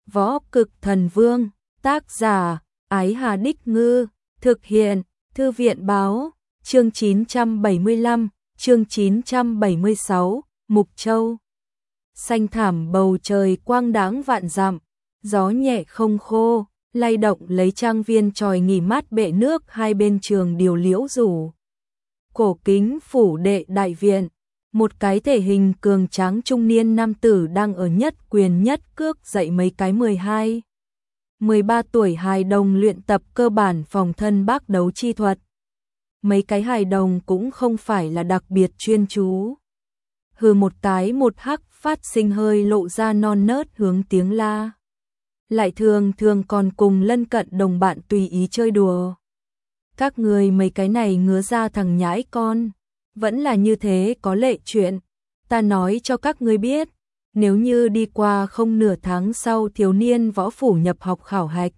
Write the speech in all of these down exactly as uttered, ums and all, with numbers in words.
Võ Cực Thần Vương, tác giả, Ái Hà Đích Ngư, thực hiện, Thư viện Báo, chương chín trăm bảy mươi lăm, chương chín trăm bảy mươi sáu, Mục Châu. Xanh thảm bầu trời quang đãng vạn dặm, gió nhẹ không khô, lay động lấy trang viên tròi nghỉ mát bệ nước hai bên trường điều liễu rủ. Cổ kính phủ đệ đại viện, một cái thể hình cường tráng trung niên nam tử đang ở nhất quyền nhất cước dạy mấy cái mười hai, mười ba tuổi hài đồng luyện tập cơ bản phòng thân bác đấu chi thuật. Mấy cái hài đồng cũng không phải là đặc biệt chuyên chú. Hừ một cái một hắc phát sinh hơi lộ ra non nớt hướng tiếng la. Lại thường thường còn cùng lân cận đồng bạn tùy ý chơi đùa. Các người mấy cái này ngứa ra thằng nhãi con. Vẫn là như thế có lệ chuyện. Ta nói cho các ngươi biết. Nếu như đi qua không nửa tháng sau thiếu niên võ phủ nhập học khảo hạch.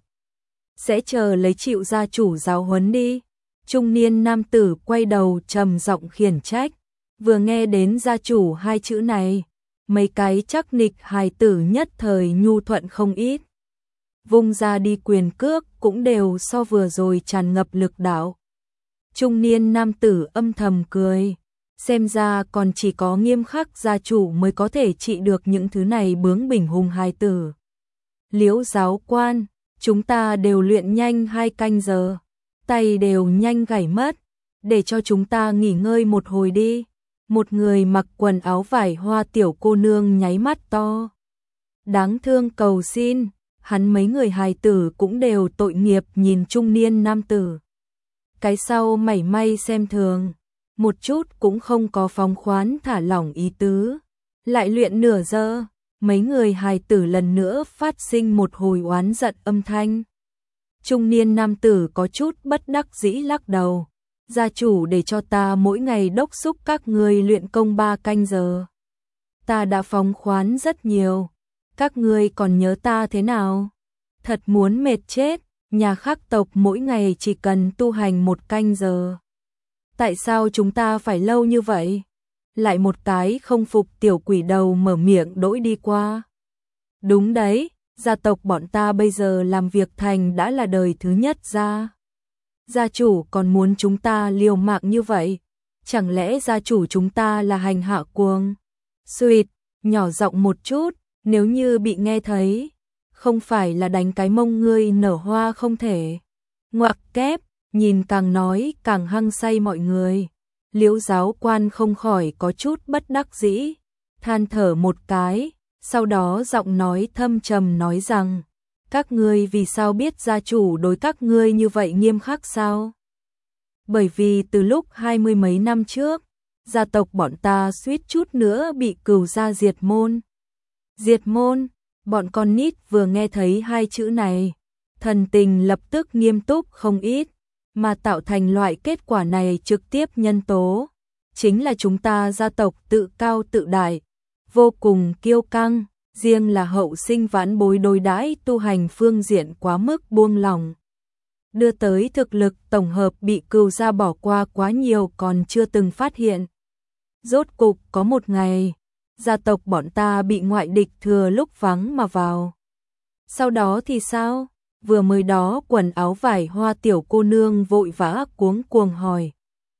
Sẽ chờ lấy chịu gia chủ giáo huấn đi. Trung niên nam tử quay đầu trầm giọng khiển trách. Vừa nghe đến gia chủ hai chữ này. Mấy cái chắc nịch hài tử nhất thời nhu thuận không ít. Vung ra đi quyền cước cũng đều so vừa rồi tràn ngập lực đạo. Trung niên nam tử âm thầm cười. Xem ra còn chỉ có nghiêm khắc gia chủ mới có thể trị được những thứ này bướng bỉnh hùng hài tử. Liễu giáo quan, chúng ta đều luyện nhanh hai canh giờ. Tay đều nhanh gãy mất. Để cho chúng ta nghỉ ngơi một hồi đi. Một người mặc quần áo vải hoa tiểu cô nương nháy mắt to. Đáng thương cầu xin. Hắn mấy người hài tử cũng đều tội nghiệp nhìn trung niên nam tử. Cái sau mảy may xem thường, một chút cũng không có phóng khoáng thả lỏng ý tứ. Lại luyện nửa giờ, mấy người hài tử lần nữa phát sinh một hồi oán giận âm thanh. Trung niên nam tử có chút bất đắc dĩ lắc đầu. Gia chủ để cho ta mỗi ngày đốc xúc các người luyện công ba canh giờ. Ta đã phóng khoáng rất nhiều. Các ngươi còn nhớ ta thế nào? Thật muốn mệt chết, nhà khác tộc mỗi ngày chỉ cần tu hành một canh giờ. Tại sao chúng ta phải lâu như vậy? Lại một cái không phục tiểu quỷ đầu mở miệng đỗi đi qua. Đúng đấy, gia tộc bọn ta bây giờ làm việc thành đã là đời thứ nhất gia. Gia chủ còn muốn chúng ta liều mạng như vậy? Chẳng lẽ gia chủ chúng ta là hành hạ cuồng? Xuyệt, nhỏ giọng một chút. Nếu như bị nghe thấy, không phải là đánh cái mông ngươi nở hoa không thể. Ngoặc kép, nhìn càng nói càng hăng say mọi người. Liễu giáo quan không khỏi có chút bất đắc dĩ, than thở một cái, sau đó giọng nói thâm trầm nói rằng, các ngươi vì sao biết gia chủ đối các ngươi như vậy nghiêm khắc sao? Bởi vì từ lúc hai mươi mấy năm trước, gia tộc bọn ta suýt chút nữa bị cửu gia diệt môn. Diệt môn, bọn con nít vừa nghe thấy hai chữ này, thần tình lập tức nghiêm túc không ít, mà tạo thành loại kết quả này trực tiếp nhân tố. Chính là chúng ta gia tộc tự cao tự đại, vô cùng kiêu căng, riêng là hậu sinh vãn bối đối đãi tu hành phương diện quá mức buông lỏng. Đưa tới thực lực tổng hợp bị cừu gia bỏ qua quá nhiều còn chưa từng phát hiện. Rốt cục có một ngày, gia tộc bọn ta bị ngoại địch thừa lúc vắng mà vào. Sau đó thì sao? Vừa mới đó quần áo vải hoa tiểu cô nương vội vã cuống cuồng hỏi.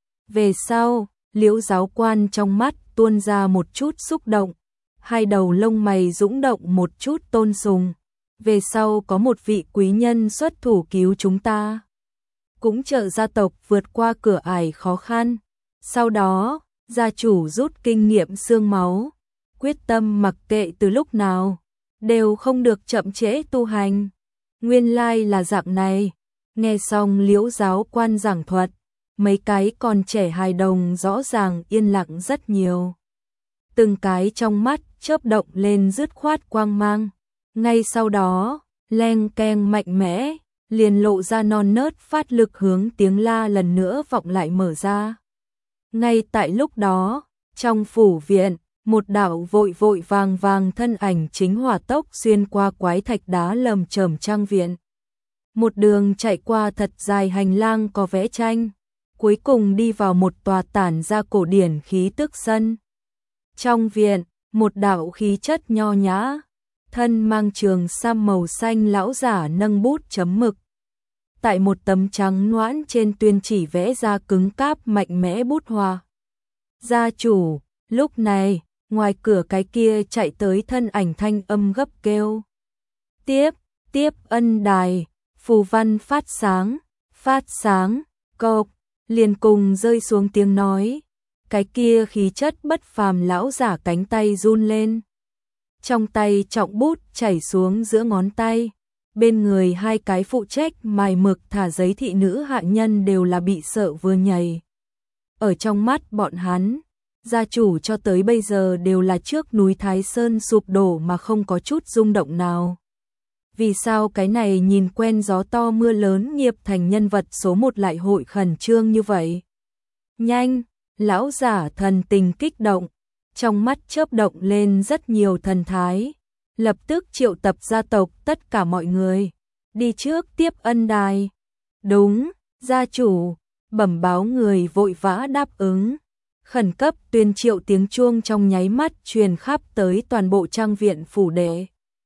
Về sau, Liễu giáo quan trong mắt tuôn ra một chút xúc động. Hai đầu lông mày dũng động một chút tôn sùng. Về sau có một vị quý nhân xuất thủ cứu chúng ta. Cũng trợ gia tộc vượt qua cửa ải khó khăn. Sau đó, gia chủ rút kinh nghiệm xương máu. Quyết tâm mặc kệ từ lúc nào, đều không được chậm trễ tu hành. Nguyên lai là dạng này. Nghe xong Liễu giáo quan giảng thuật, mấy cái còn trẻ hài đồng rõ ràng yên lặng rất nhiều. Từng cái trong mắt chớp động lên dứt khoát quang mang. Ngay sau đó, leng keng mạnh mẽ, liền lộ ra non nớt phát lực hướng tiếng la lần nữa vọng lại mở ra. Ngay tại lúc đó, trong phủ viện, một đạo vội vội vàng vàng thân ảnh chính hỏa tốc xuyên qua quái thạch đá lầm chởm trang viện. Một đường chạy qua thật dài hành lang có vẽ tranh, cuối cùng đi vào một tòa tản ra cổ điển khí tức sân. Trong viện, một đạo khí chất nho nhã, thân mang trường sam màu xanh lão giả nâng bút chấm mực. Tại một tấm trắng noãn trên tuyên chỉ vẽ ra cứng cáp mạnh mẽ bút hoa. Gia chủ, lúc này, ngoài cửa cái kia chạy tới thân ảnh thanh âm gấp kêu. Tiếp, tiếp ân đài, phù văn phát sáng, phát sáng, cộc, liền cùng rơi xuống tiếng nói. Cái kia khí chất bất phàm lão giả cánh tay run lên. Trong tay trọng bút chảy xuống giữa ngón tay. Bên người hai cái phụ trách mài mực thả giấy thị nữ hạ nhân đều là bị sợ vừa nhảy. Ở trong mắt bọn hắn, gia chủ cho tới bây giờ đều là trước núi Thái Sơn sụp đổ mà không có chút rung động nào. Vì sao cái này nhìn quen gió to mưa lớn nghiệp thành nhân vật số một lại hội khẩn trương như vậy? Nhanh, lão giả thần tình kích động, trong mắt chớp động lên rất nhiều thần thái. Lập tức triệu tập gia tộc tất cả mọi người, đi trước tiếp ân đài. Đúng, gia chủ, bẩm báo người vội vã đáp ứng. Khẩn cấp tuyên triệu tiếng chuông trong nháy mắt truyền khắp tới toàn bộ trang viện phủ đệ.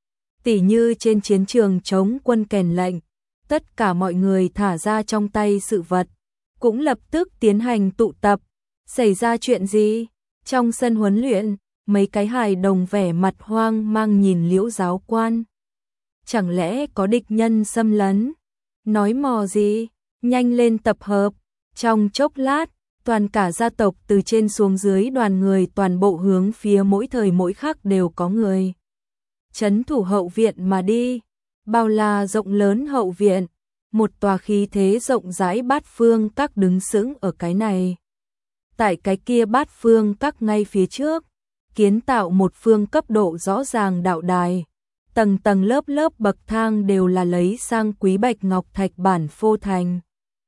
Tỉ như trên chiến trường chống quân kèn lệnh, tất cả mọi người thả ra trong tay sự vật, cũng lập tức tiến hành tụ tập. Xảy ra chuyện gì? Trong sân huấn luyện, mấy cái hài đồng vẻ mặt hoang mang nhìn Liễu giáo quan. Chẳng lẽ có địch nhân xâm lấn? Nói mò gì? Nhanh lên tập hợp. Trong chốc lát, toàn cả gia tộc từ trên xuống dưới đoàn người toàn bộ hướng phía mỗi thời mỗi khắc đều có người. Trấn thủ hậu viện mà đi. Bao la rộng lớn hậu viện, một tòa khí thế rộng rãi bát phương các đứng sững ở cái này. Tại cái kia bát phương các ngay phía trước, kiến tạo một phương cấp độ rõ ràng đạo đài, tầng tầng lớp lớp bậc thang đều là lấy sang quý bạch ngọc thạch bản phô thành.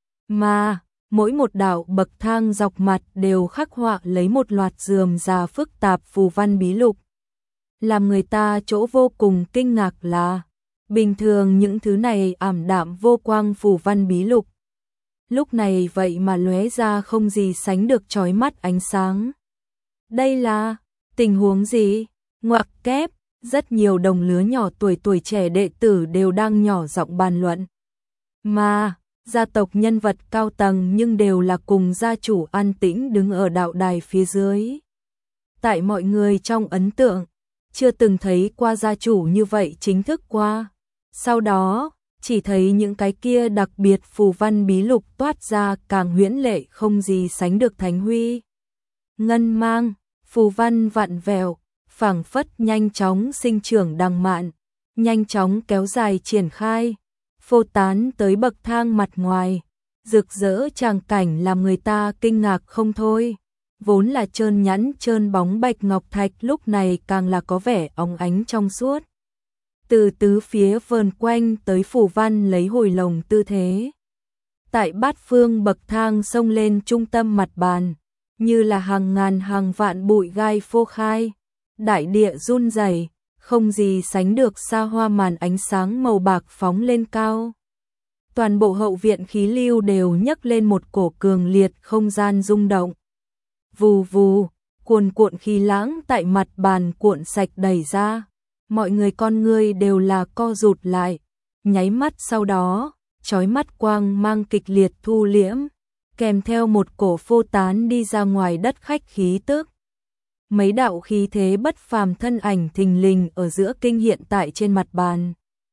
Mà, mỗi một đạo bậc thang dọc mặt đều khắc họa lấy một loạt rườm rà phức tạp phù văn bí lục. Làm người ta chỗ vô cùng kinh ngạc là, bình thường những thứ này ảm đạm vô quang phù văn bí lục. Lúc này vậy mà lóe ra không gì sánh được chói mắt ánh sáng. Đây là tình huống gì? Ngoặc kép, rất nhiều đồng lứa nhỏ tuổi tuổi trẻ đệ tử đều đang nhỏ giọng bàn luận. Mà, gia tộc nhân vật cao tầng nhưng đều là cùng gia chủ an tĩnh đứng ở đạo đài phía dưới. Tại mọi người trong ấn tượng, chưa từng thấy qua gia chủ như vậy chính thức qua. Sau đó, chỉ thấy những cái kia đặc biệt phù văn bí lục toát ra càng huyễn lệ không gì sánh được thánh huy. Ngân mang, phù văn vặn vẹo, phảng phất nhanh chóng sinh trưởng đằng mạn, nhanh chóng kéo dài triển khai, phô tán tới bậc thang mặt ngoài, rực rỡ tràng cảnh làm người ta kinh ngạc không thôi. Vốn là trơn nhẵn trơn bóng bạch ngọc thạch lúc này càng là có vẻ óng ánh trong suốt. Từ tứ phía vờn quanh tới phù văn lấy hồi lồng tư thế. Tại bát phương bậc thang xông lên trung tâm mặt bàn, như là hàng ngàn hàng vạn bụi gai phô khai, đại địa run rẩy, không gì sánh được xa hoa màn ánh sáng màu bạc phóng lên cao. Toàn bộ hậu viện khí lưu đều nhấc lên một cổ cường liệt không gian rung động. Vù vù, cuồn cuộn khí lãng tại mặt bàn cuộn sạch đầy ra. Mọi người con ngươi đều là co rụt lại, nháy mắt sau đó, chói mắt quang mang kịch liệt thu liễm, kèm theo một cổ phô tán đi ra ngoài đất khách khí tức. Mấy đạo khí thế bất phàm thân ảnh thình lình ở giữa kinh hiện tại trên mặt bàn.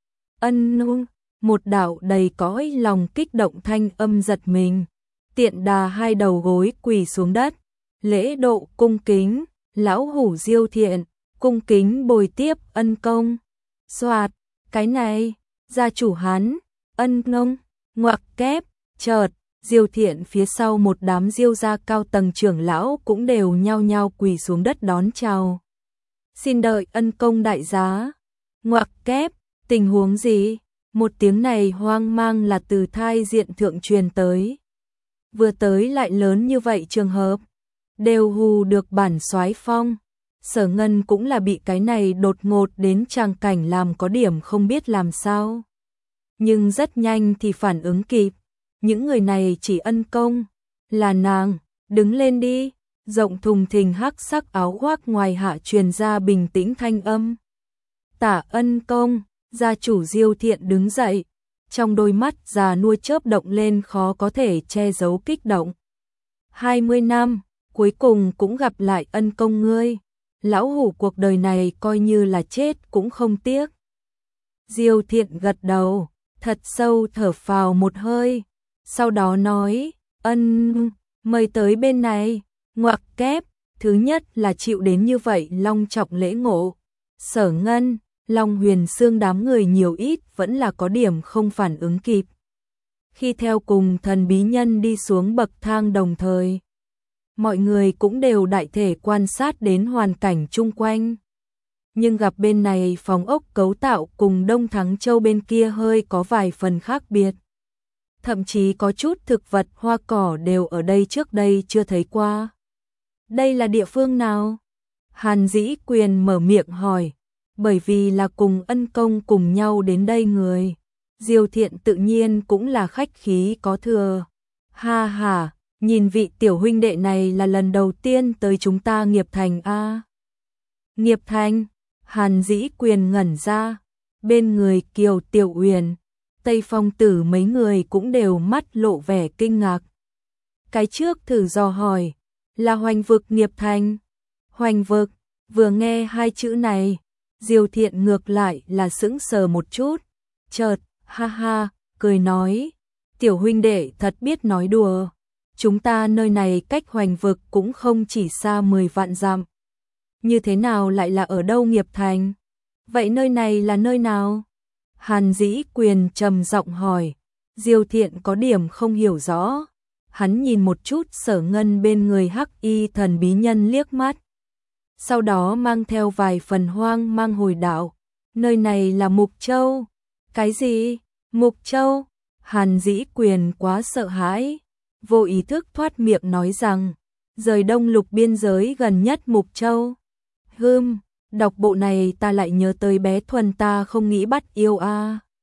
Ân nung, một đạo đầy cõi lòng kích động thanh âm giật mình, tiện đà hai đầu gối quỳ xuống đất, lễ độ cung kính, lão hủ Diêu Thiện, cung kính bồi tiếp ân công. Soạt, cái này, gia chủ hắn, ân nông, ngoặc kép, chợt, Diêu Thiện phía sau một đám Diêu gia cao tầng trưởng lão cũng đều nhao nhao quỳ xuống đất đón chào. Xin đợi ân công đại giá. Ngoặc kép, tình huống gì? Một tiếng này hoang mang là từ thai diện thượng truyền tới. Vừa tới lại lớn như vậy trường hợp, đều hù được bản soái phong. Sở Ngân cũng là bị cái này đột ngột đến tràng cảnh làm có điểm không biết làm sao. Nhưng rất nhanh thì phản ứng kịp, những người này chỉ ân công, là nàng, đứng lên đi, rộng thùng thình hắc sắc áo khoác ngoài hạ truyền ra bình tĩnh thanh âm. Tạ ân công, gia chủ Diêu Thiện đứng dậy, trong đôi mắt già nua chớp động lên khó có thể che giấu kích động. hai mươi năm, cuối cùng cũng gặp lại ân công ngươi, lão hủ cuộc đời này coi như là chết cũng không tiếc. Diêu Thiện gật đầu, thật sâu thở phào một hơi, sau đó nói, ân, mời tới bên này, ngoặc kép, thứ nhất là chịu đến như vậy long trọng lễ ngộ. Sở Ngân, Long Huyền Xương đám người nhiều ít vẫn là có điểm không phản ứng kịp. Khi theo cùng thần bí nhân đi xuống bậc thang đồng thời, mọi người cũng đều đại thể quan sát đến hoàn cảnh chung quanh. Nhưng gặp bên này phòng ốc cấu tạo cùng Đông Thắng Châu bên kia hơi có vài phần khác biệt. Thậm chí có chút thực vật hoa cỏ đều ở đây trước đây chưa thấy qua. Đây là địa phương nào? Hàn Dĩ Quyền mở miệng hỏi, bởi vì là cùng ân công cùng nhau đến đây người. Diêu Thiện tự nhiên cũng là khách khí có thừa. Ha ha, nhìn vị tiểu huynh đệ này là lần đầu tiên tới chúng ta Nghiệp Thành a. Nghiệp Thành? Hàn Dĩ Quyền ngẩn ra, bên người Kiều Tiểu Uyển, Tây Phong Tử mấy người cũng đều mắt lộ vẻ kinh ngạc. Cái trước thử dò hỏi, là Hoành Vực Nghiệp Thành? Hoành Vực, vừa nghe hai chữ này, Diêu Thiện ngược lại là sững sờ một chút, chợt, ha ha, cười nói, tiểu huynh đệ thật biết nói đùa, chúng ta nơi này cách Hoành Vực cũng không chỉ xa mười vạn dặm. Như thế nào lại là ở đâu Nghiệp Thành? Vậy nơi này là nơi nào? Hàn Dĩ Quyền trầm giọng hỏi. Diêu Thiện có điểm không hiểu rõ. Hắn nhìn một chút Sở Ngân bên người hắc y thần bí nhân liếc mắt. Sau đó mang theo vài phần hoang mang hồi đạo. Nơi này là Mục Châu. Cái gì? Mục Châu? Hàn Dĩ Quyền quá sợ hãi. Vô ý thức thoát miệng nói rằng, rời Đông Lục biên giới gần nhất Mục Châu. Hừm, đọc bộ này ta lại nhớ tới bé Thuần ta không nghĩ bắt yêu a.